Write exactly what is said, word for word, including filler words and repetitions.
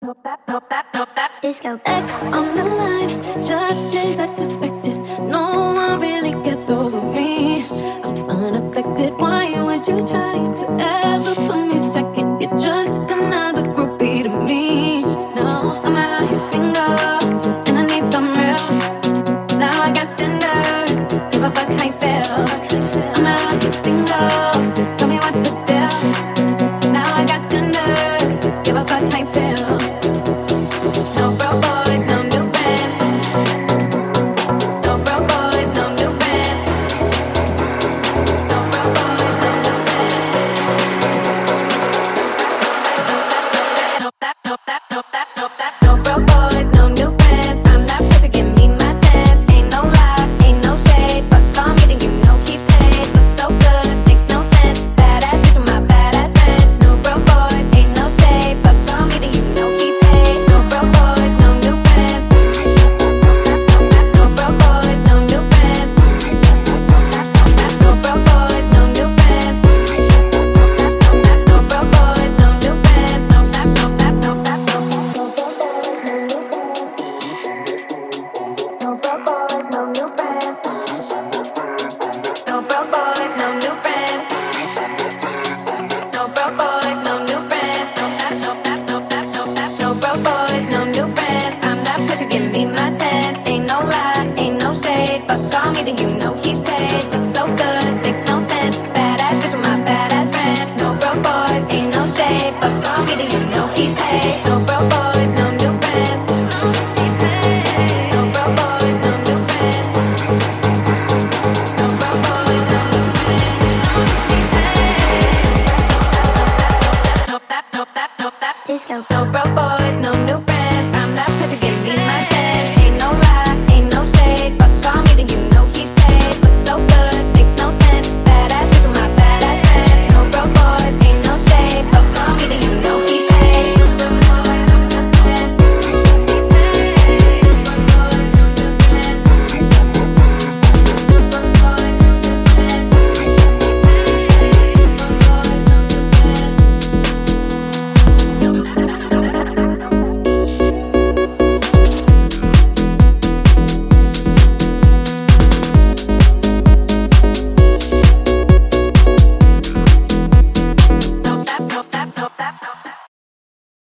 Disco X on the line, just as I suspected. No one really gets over me. I'm unaffected. Why would you try to ever put me second? You just